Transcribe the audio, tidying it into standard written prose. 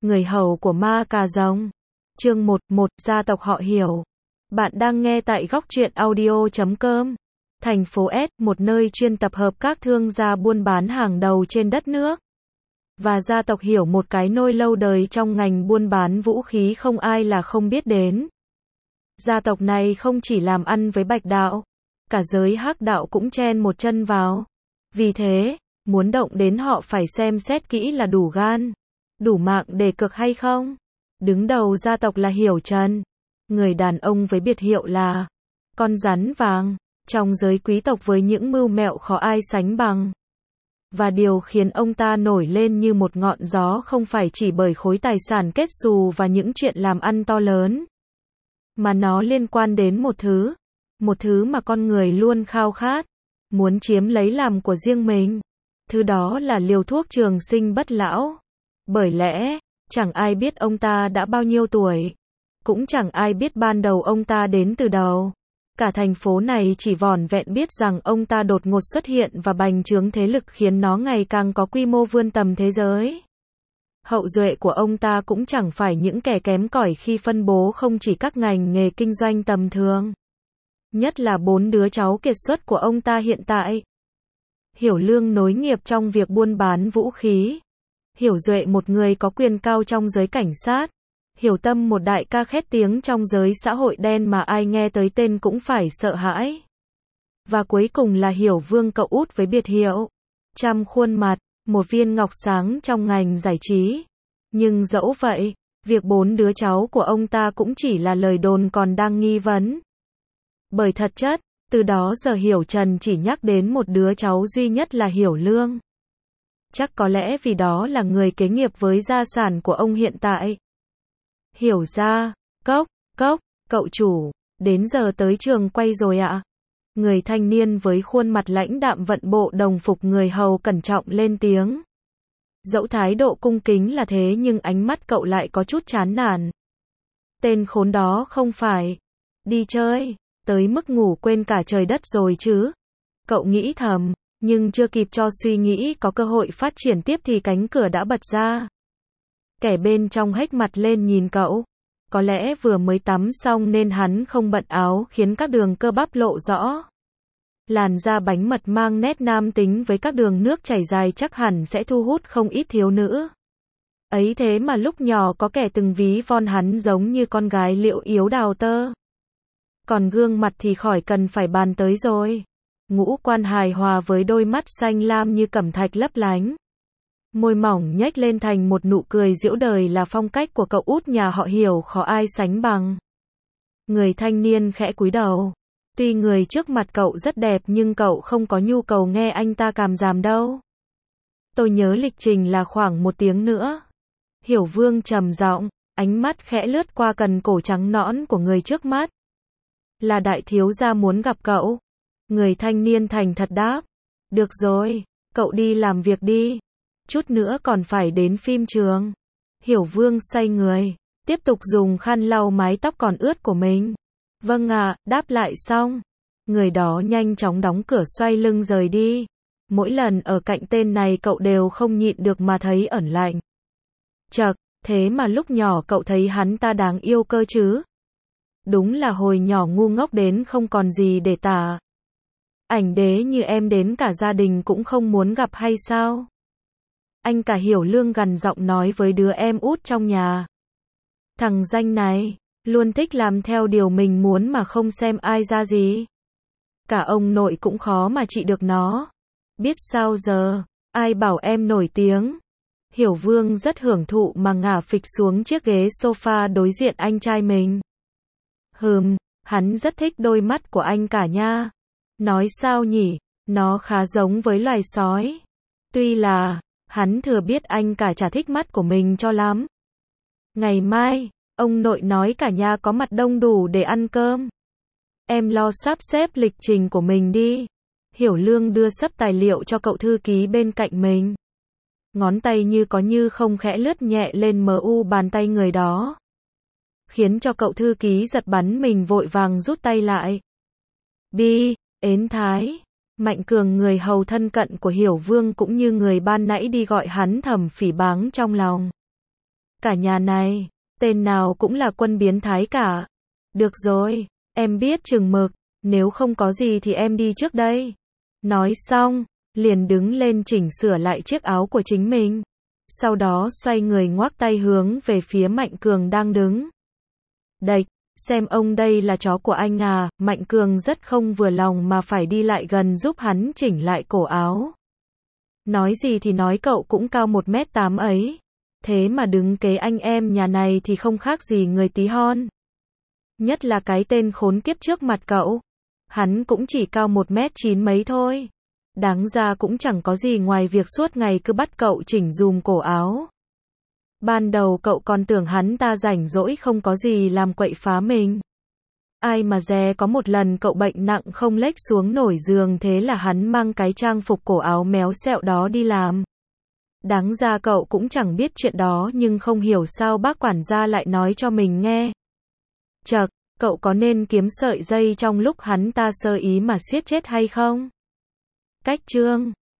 người hầu của ma cà rồng. Chương 1, gia tộc họ Hiểu. Bạn đang nghe tại góc truyện audio.com. Thành phố S, một nơi chuyên tập hợp các thương gia buôn bán hàng đầu trên đất nước. Và gia tộc Hiểu, một cái nôi lâu đời trong ngành buôn bán vũ khí không ai là không biết đến. Gia tộc này không chỉ làm ăn với Bạch đạo, cả giới Hắc đạo cũng chen một chân vào. Vì thế, muốn động đến họ phải xem xét kỹ là đủ gan, đủ mạng để cược hay không. Đứng đầu gia tộc là Hiểu Trần, người đàn ông với biệt hiệu là con rắn vàng, trong giới quý tộc với những mưu mẹo khó ai sánh bằng. Và điều khiến ông ta nổi lên như một ngọn gió không phải chỉ bởi khối tài sản kết xù và những chuyện làm ăn to lớn, mà nó liên quan đến một thứ mà con người luôn khao khát, muốn chiếm lấy làm của riêng mình. Thứ đó là liều thuốc trường sinh bất lão. Bởi lẽ, chẳng ai biết ông ta đã bao nhiêu tuổi, cũng chẳng ai biết ban đầu ông ta đến từ đâu. Cả thành phố này chỉ vỏn vẹn biết rằng ông ta đột ngột xuất hiện và bành trướng thế lực khiến nó ngày càng có quy mô vươn tầm thế giới. Hậu duệ của ông ta cũng chẳng phải những kẻ kém cỏi khi phân bố không chỉ các ngành nghề kinh doanh tầm thường. Nhất là 4 đứa cháu kiệt xuất của ông ta hiện tại. Hiểu Lương nối nghiệp trong việc buôn bán vũ khí. Hiểu Duệ một người có quyền cao trong giới cảnh sát. Hiểu Tâm một đại ca khét tiếng trong giới xã hội đen mà ai nghe tới tên cũng phải sợ hãi. Và cuối cùng là Hiểu Vương cậu út với biệt hiệu trăm khuôn mặt, một viên ngọc sáng trong ngành giải trí. Nhưng dẫu vậy, việc 4 đứa cháu của ông ta cũng chỉ là lời đồn còn đang nghi vấn. Bởi thật chất, từ đó giờ Hiểu Trần chỉ nhắc đến một đứa cháu duy nhất là Hiểu Lương. Chắc có lẽ vì đó là người kế nghiệp với gia sản của ông hiện tại. Hiểu ra, cốc, cậu chủ, đến giờ tới trường quay rồi ạ. Người thanh niên với khuôn mặt lãnh đạm vận bộ đồng phục người hầu cẩn trọng lên tiếng. Dẫu thái độ cung kính là thế nhưng ánh mắt cậu lại có chút chán nản. Tên khốn đó không phải đi chơi tới mức ngủ quên cả trời đất rồi chứ. Cậu nghĩ thầm, nhưng chưa kịp cho suy nghĩ có cơ hội phát triển tiếp thì cánh cửa đã bật ra. Kẻ bên trong hếch mặt lên nhìn cậu. Có lẽ vừa mới tắm xong nên hắn không bận áo khiến các đường cơ bắp lộ rõ. Làn da bánh mật mang nét nam tính với các đường nước chảy dài chắc hẳn sẽ thu hút không ít thiếu nữ. Ấy thế mà lúc nhỏ có kẻ từng ví von hắn giống như con gái liễu yếu đào tơ. Còn gương mặt thì khỏi cần phải bàn tới rồi. Ngũ quan hài hòa với đôi mắt xanh lam như cẩm thạch lấp lánh. Môi mỏng nhếch lên thành một nụ cười giễu đời là phong cách của cậu út nhà họ Hiểu khó ai sánh bằng. Người thanh niên khẽ cúi đầu. Tuy người trước mặt cậu rất đẹp nhưng cậu không có nhu cầu nghe anh ta càm ràm đâu. Tôi nhớ lịch trình là khoảng 1 tiếng nữa. Hiểu Vương trầm giọng, ánh mắt khẽ lướt qua cần cổ trắng nõn của người trước mắt. Là đại thiếu gia muốn gặp cậu. Người thanh niên thành thật đáp. Được rồi, cậu đi làm việc đi. Chút nữa còn phải đến phim trường. Hiểu Vương xoay người, tiếp tục dùng khăn lau mái tóc còn ướt của mình. Vâng ạ, đáp lại xong. Người đó nhanh chóng đóng cửa xoay lưng rời đi. Mỗi lần ở cạnh tên này cậu đều không nhịn được mà thấy ẩn lạnh. Chậc, thế mà lúc nhỏ cậu thấy hắn ta đáng yêu cơ chứ. Đúng là hồi nhỏ ngu ngốc đến không còn gì để tả. Ảnh đế như em đến cả gia đình cũng không muốn gặp hay sao? Anh cả Hiểu Lương gằn giọng nói với đứa em út trong nhà. Thằng danh này, luôn thích làm theo điều mình muốn mà không xem ai ra gì. Cả ông nội cũng khó mà trị được nó. Biết sao giờ, ai bảo em nổi tiếng. Hiểu Vương rất hưởng thụ mà ngả phịch xuống chiếc ghế sofa đối diện anh trai mình. Hắn rất thích đôi mắt của anh cả nha. Nói sao nhỉ, nó khá giống với loài sói. Tuy là, hắn thừa biết anh cả chả thích mắt của mình cho lắm. Ngày mai, ông nội nói cả nhà có mặt đông đủ để ăn cơm. Em lo sắp xếp lịch trình của mình đi. Hiểu Lương đưa sấp tài liệu cho cậu thư ký bên cạnh mình. Ngón tay như có như không khẽ lướt nhẹ lên mu bàn tay người đó. Khiến cho cậu thư ký giật bắn mình vội vàng rút tay lại. Bi, ến thái. Mạnh Cường người hầu thân cận của Hiểu Vương cũng như người ban nãy đi gọi hắn thầm phỉ báng trong lòng. Cả nhà này, tên nào cũng là quân biến thái cả. Được rồi, em biết chừng mực, nếu không có gì thì em đi trước đây. Nói xong, liền đứng lên chỉnh sửa lại chiếc áo của chính mình. Sau đó xoay người ngoắc tay hướng về phía Mạnh Cường đang đứng. Đạch, xem ông đây là chó của anh à, Mạnh Cường rất không vừa lòng mà phải đi lại gần giúp hắn chỉnh lại cổ áo. Nói gì thì nói cậu cũng cao 1m8 ấy. Thế mà đứng kế anh em nhà này thì không khác gì người tí hon. Nhất là cái tên khốn kiếp trước mặt cậu. Hắn cũng chỉ cao 1m9 mấy thôi. Đáng ra cũng chẳng có gì ngoài việc suốt ngày cứ bắt cậu chỉnh dùm cổ áo. Ban đầu cậu còn tưởng hắn ta rảnh rỗi không có gì làm quậy phá mình. Ai mà dè có một lần cậu bệnh nặng không lếch xuống nổi giường, thế là hắn mang cái trang phục cổ áo méo xẹo đó đi làm. Đáng ra cậu cũng chẳng biết chuyện đó, nhưng không hiểu sao bác quản gia lại nói cho mình nghe. Chậc, cậu có nên kiếm sợi dây trong lúc hắn ta sơ ý mà siết chết hay không? Cách chương